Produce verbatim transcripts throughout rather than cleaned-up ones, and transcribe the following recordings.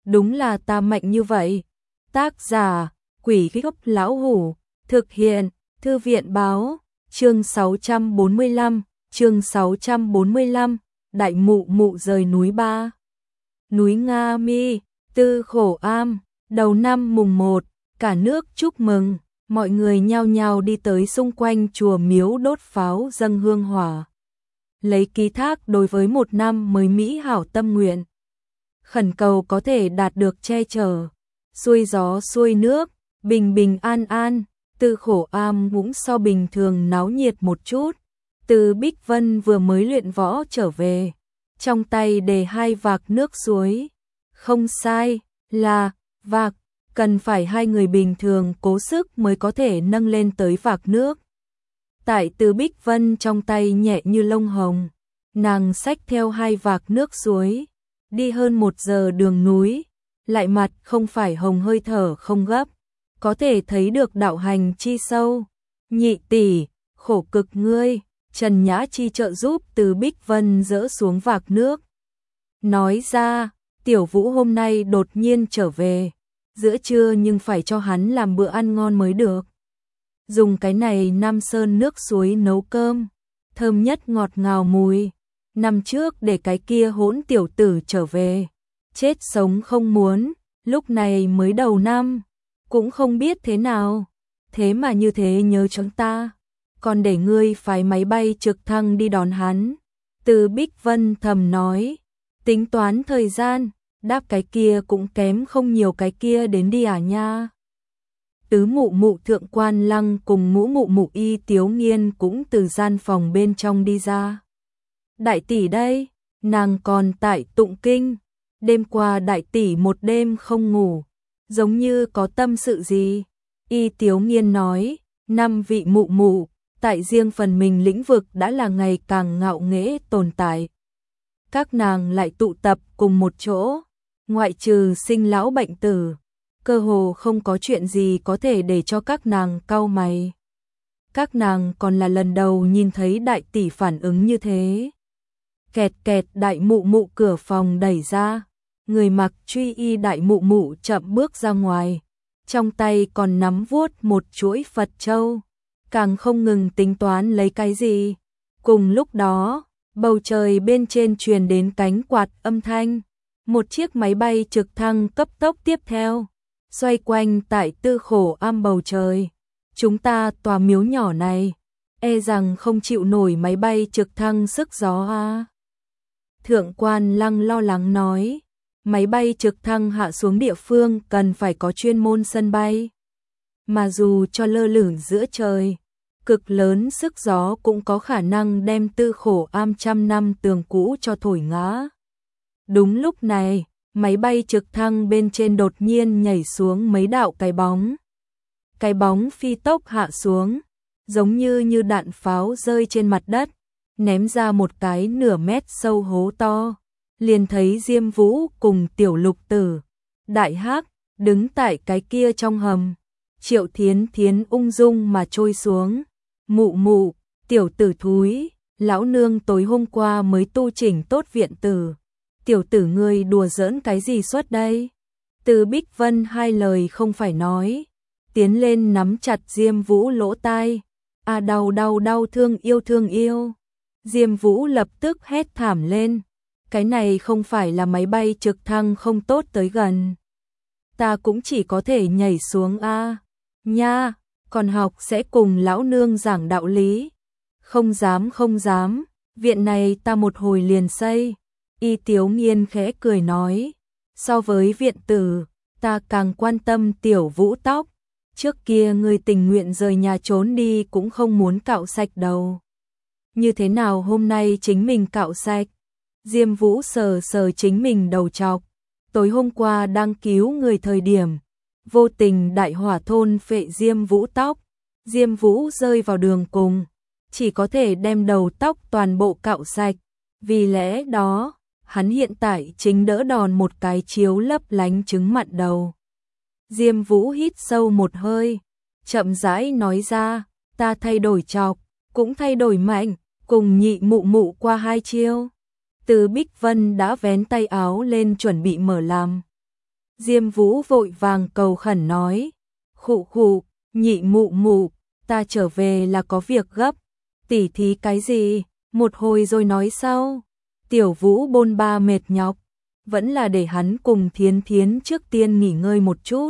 đúng là ta mạnh như vậy. Tác giả, Quỷ Gốc Lão Hủ, thực hiện, Thư viện báo, chương sáu trăm bốn mươi lăm, chương sáu trăm bốn mươi lăm, Đại Mụ Mụ rời núi ba. Núi Nga Mi, Tư Khổ Am, đầu năm mùng một, cả nước chúc mừng, mọi người nhao nhao đi tới xung quanh chùa miếu đốt pháo dâng hương hỏa. Lấy ký thác đối với một năm mới mỹ hảo tâm nguyện. Khẩn cầu có thể đạt được che chở, xuôi gió xuôi nước, bình bình an an. Tư Khổ Am cũng so bình thường náo nhiệt một chút. Từ Bích Vân vừa mới luyện võ trở về, trong tay đề hai vạc nước suối. Không sai, là vạc, cần phải hai người bình thường cố sức mới có thể nâng lên tới vạc nước. Tại Từ Bích Vân trong tay nhẹ như lông hồng, nàng xách theo hai vạc nước suối, đi hơn một giờ đường núi, lại mặt không phải hồng hơi thở không gấp, có thể thấy được đạo hành chi sâu. Nhị tỷ, khổ cực ngươi, Trần Nhã Chi trợ giúp Từ Bích Vân dỡ xuống vạc nước. Nói ra, Tiểu Vũ hôm nay đột nhiên trở về, giữa trưa nhưng phải cho hắn làm bữa ăn ngon mới được. Dùng cái này Nam Sơn nước suối nấu cơm, thơm nhất ngọt ngào mùi. Năm trước để cái kia hỗn tiểu tử trở về, chết sống không muốn, lúc này mới đầu năm, cũng không biết thế nào, thế mà như thế nhớ chúng ta, còn để ngươi phái máy bay trực thăng đi đón hắn. Từ Bích Vân thầm nói, tính toán thời gian, đáp cái kia cũng kém không nhiều cái kia đến đi à nha. Tứ mụ mụ Thượng Quan Lăng cùng ngũ mụ mụ Y Tiếu Nghiên cũng từ gian phòng bên trong đi ra. Đại tỷ đây, nàng còn tại tụng kinh, đêm qua đại tỷ một đêm không ngủ, giống như có tâm sự gì. Y Tiếu Nghiên nói, năm vị mụ mụ, tại riêng phần mình lĩnh vực đã là ngày càng ngạo nghễ tồn tại. Các nàng lại tụ tập cùng một chỗ, ngoại trừ sinh lão bệnh tử, cơ hồ không có chuyện gì có thể để cho các nàng cau mày. Các nàng còn là lần đầu nhìn thấy đại tỷ phản ứng như thế. Kẹt kẹt, đại mụ mụ cửa phòng đẩy ra, người mặc truy y đại mụ mụ chậm bước ra ngoài, trong tay còn nắm vuốt một chuỗi Phật châu, càng không ngừng tính toán lấy cái gì. Cùng lúc đó, bầu trời bên trên truyền đến cánh quạt âm thanh, một chiếc máy bay trực thăng cấp tốc tiếp theo, xoay quanh tại Tư Khổ Am bầu trời. Chúng ta tòa miếu nhỏ này, e rằng không chịu nổi máy bay trực thăng sức gió à. Thượng Quan Lăng lo lắng nói, máy bay trực thăng hạ xuống địa phương cần phải có chuyên môn sân bay. Mà dù cho lơ lửng giữa trời, cực lớn sức gió cũng có khả năng đem Tư Khổ Am trăm năm tường cũ cho thổi ngã. Đúng lúc này, máy bay trực thăng bên trên đột nhiên nhảy xuống mấy đạo cái bóng. Cái bóng phi tốc hạ xuống, giống như như đạn pháo rơi trên mặt đất, ném ra một cái nửa mét sâu hố to. Liền thấy Diêm Vũ cùng Tiểu Lục Tử, Đại Hắc đứng tại cái kia trong hầm. Triệu Thiến Thiến ung dung mà trôi xuống. Mụ mụ, tiểu tử thúi, lão nương tối hôm qua mới tu chỉnh tốt viện tử. Tiểu tử ngươi đùa giỡn cái gì suốt đây? Từ Bích Vân hai lời không phải nói, tiến lên nắm chặt Diêm Vũ lỗ tai. À đau đau đau, thương yêu thương yêu. Diêm Vũ lập tức hét thảm lên. Cái này không phải là máy bay trực thăng không tốt tới gần. Ta cũng chỉ có thể nhảy xuống a. À. Nha, còn học sẽ cùng lão nương giảng đạo lý. Không dám không dám, viện này ta một hồi liền xây. Y Tiếu Nghiên khẽ cười nói, so với viện tử, ta càng quan tâm Tiểu Vũ tóc. Trước kia ngươi tình nguyện rời nhà trốn đi cũng không muốn cạo sạch đầu. Như thế nào hôm nay chính mình cạo sạch? Diêm Vũ sờ sờ chính mình đầu trọc. Tối hôm qua đang cứu người thời điểm, vô tình đại hỏa thôn phệ Diêm Vũ tóc. Diêm Vũ rơi vào đường cùng, chỉ có thể đem đầu tóc toàn bộ cạo sạch. Vì lẽ đó, hắn hiện tại chính đỡ đòn một cái chiếu lấp lánh trứng mặn đầu. Diêm Vũ hít sâu một hơi, chậm rãi nói ra, ta thay đổi trọc, cũng thay đổi mạnh, cùng nhị mụ mụ qua hai chiêu. Từ Bích Vân đã vén tay áo lên chuẩn bị mở làm. Diêm Vũ vội vàng cầu khẩn nói, khụ khụ, nhị mụ mụ, ta trở về là có việc gấp, tỉ thí cái gì, một hồi rồi nói sau. Tiểu Vũ bôn ba mệt nhọc, vẫn là để hắn cùng Thiến Thiến trước tiên nghỉ ngơi một chút.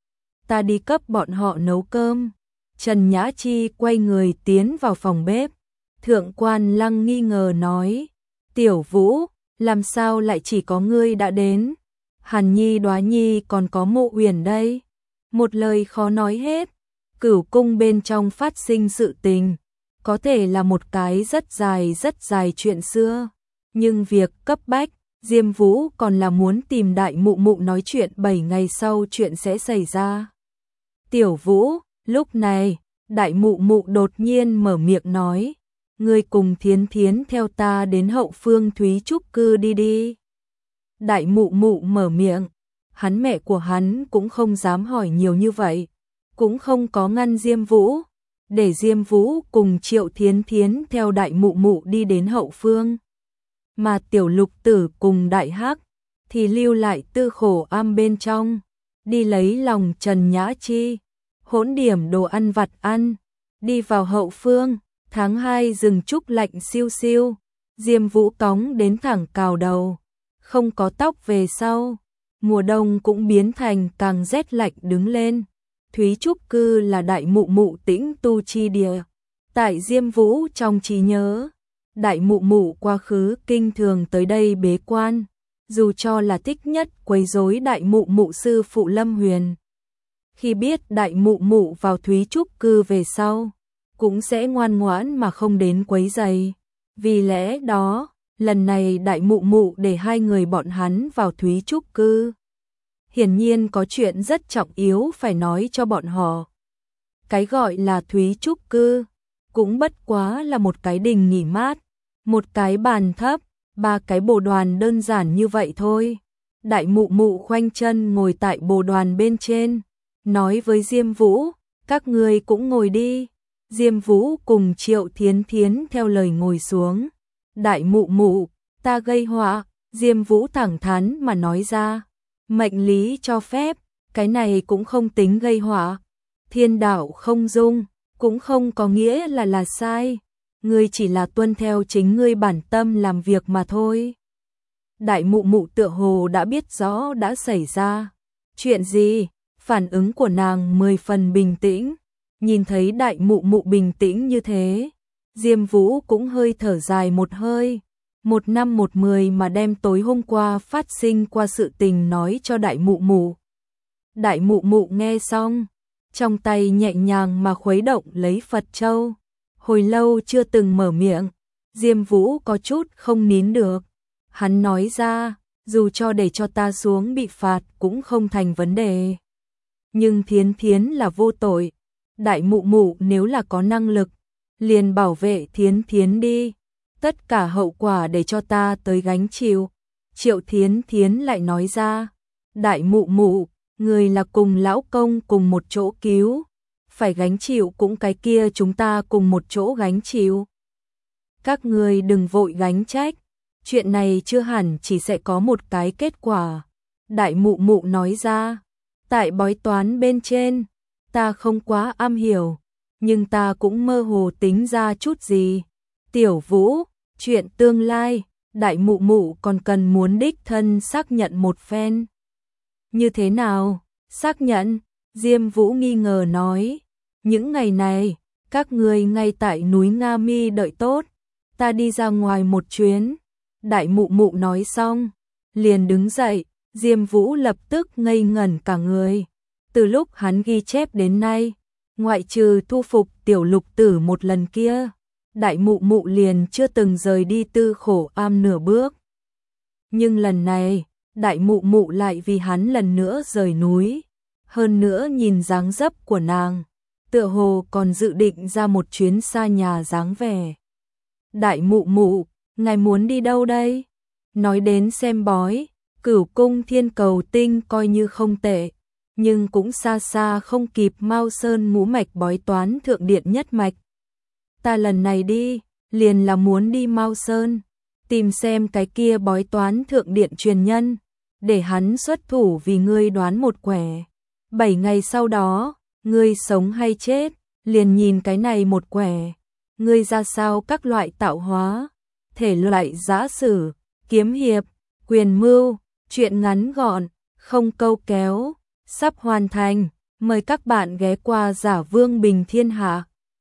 Ta đi cấp bọn họ nấu cơm. Trần Nhã Chi quay người tiến vào phòng bếp. Thượng quan Lăng nghi ngờ nói, Tiểu Vũ, làm sao lại chỉ có ngươi đã đến? Hàn Nhi Đoá Nhi còn có Mộ Uyển đây. Một lời khó nói hết. Cửu cung bên trong phát sinh sự tình, có thể là một cái rất dài rất dài chuyện xưa, nhưng việc cấp bách, Diêm Vũ còn là muốn tìm đại mụ mụ nói chuyện bảy ngày sau chuyện sẽ xảy ra. Tiểu Vũ, lúc này, đại mụ mụ đột nhiên mở miệng nói, ngươi cùng Thiến Thiến theo ta đến Hậu Phương Thúy Trúc cư đi đi. Đại mụ mụ mở miệng, hắn mẹ của hắn cũng không dám hỏi nhiều như vậy, cũng không có ngăn Diêm Vũ, để Diêm Vũ cùng Triệu Thiến Thiến theo đại mụ mụ đi đến Hậu Phương. Mà Tiểu Lục Tử cùng Đại Hắc thì lưu lại Tư Khổ Am bên trong, đi lấy lòng Trần Nhã Chi, hỗn điểm đồ ăn vặt ăn, đi vào Hậu Phương. Tháng hai rừng trúc lạnh siêu siêu, Diêm Vũ cóng đến thẳng cào đầu, không có tóc về sau, mùa đông cũng biến thành càng rét lạnh đứng lên. Thúy Trúc cư là đại mụ mụ tĩnh tu chi địa. Tại Diêm Vũ trong trí nhớ, đại mụ mụ quá khứ kinh thường tới đây bế quan, dù cho là thích nhất quấy rối đại mụ mụ sư phụ Lâm Huyền. Khi biết đại mụ mụ vào Thúy Trúc cư về sau, cũng sẽ ngoan ngoãn mà không đến quấy rầy. Vì lẽ đó, lần này đại mụ mụ để hai người bọn hắn vào Thúy Trúc cư. Hiển nhiên có chuyện rất trọng yếu phải nói cho bọn họ. Cái gọi là Thúy Trúc cư, cũng bất quá là một cái đình nghỉ mát, một cái bàn thấp, ba cái bồ đoàn đơn giản như vậy thôi. Đại mụ mụ khoanh chân ngồi tại bồ đoàn bên trên, nói với Diêm Vũ, các ngươi cũng ngồi đi. Diêm Vũ cùng Triệu Thiến Thiến theo lời ngồi xuống. Đại mụ mụ, ta gây họa, Diêm Vũ thẳng thắn mà nói ra. Mệnh lý cho phép, cái này cũng không tính gây họa. Thiên đạo không dung, cũng không có nghĩa là là sai. Ngươi chỉ là tuân theo chính ngươi bản tâm làm việc mà thôi. Đại mụ mụ tựa hồ đã biết rõ đã xảy ra chuyện gì, phản ứng của nàng mười phần bình tĩnh. Nhìn thấy đại mụ mụ bình tĩnh như thế, Diêm Vũ cũng hơi thở dài một hơi. Một năm một mười mà đem tối hôm qua phát sinh qua sự tình nói cho đại mụ mụ. Đại mụ mụ nghe xong, trong tay nhẹ nhàng mà khuấy động lấy Phật châu. Hồi lâu chưa từng mở miệng, Diêm Vũ có chút không nín được. Hắn nói ra, dù cho để cho ta xuống bị phạt cũng không thành vấn đề. Nhưng Thiến Thiến là vô tội. Đại mụ mụ nếu là có năng lực, liền bảo vệ Thiến Thiến đi. Tất cả hậu quả để cho ta tới gánh chịu. Triệu Thiến Thiến lại nói ra, đại mụ mụ, người là cùng lão công cùng một chỗ cứu, phải gánh chịu cũng cái kia chúng ta cùng một chỗ gánh chịu. Các người đừng vội gánh trách, chuyện này chưa hẳn chỉ sẽ có một cái kết quả. Đại mụ mụ nói ra, tại bói toán bên trên, ta không quá am hiểu, nhưng ta cũng mơ hồ tính ra chút gì. Tiểu Vũ, chuyện tương lai, đại mụ mụ còn cần muốn đích thân xác nhận một phen. Như thế nào? Xác nhận? Diêm Vũ nghi ngờ nói. Những ngày này, các người ngay tại núi Nga Mi đợi tốt, ta đi ra ngoài một chuyến. Đại mụ mụ nói xong, liền đứng dậy, Diêm Vũ lập tức ngây ngẩn cả người. Từ lúc hắn ghi chép đến nay, ngoại trừ thu phục Tiểu Lục Tử một lần kia, đại mụ mụ liền chưa từng rời đi Tư Khổ Am nửa bước. Nhưng lần này, đại mụ mụ lại vì hắn lần nữa rời núi. Hơn nữa nhìn dáng dấp của nàng, tựa hồ còn dự định ra một chuyến xa nhà dáng vẻ. Đại mụ mụ, ngài muốn đi đâu đây? Nói đến xem bói, Cửu Cung Thiên Cầu Tinh coi như không tệ, nhưng cũng xa xa không kịp Mao Sơn ngũ mạch bói toán thượng điện nhất mạch. Ta lần này đi, liền là muốn đi Mao Sơn, tìm xem cái kia bói toán thượng điện truyền nhân, để hắn xuất thủ vì ngươi đoán một quẻ. Bảy ngày sau đó, ngươi sống hay chết, liền nhìn cái này một quẻ. Ngươi ra sao các loại tạo hóa, thể loại giã sử, kiếm hiệp, quyền mưu, truyện ngắn gọn, không câu kéo, sắp hoàn thành. Mời các bạn ghé qua Giả Vương Bình Thiên Hạ.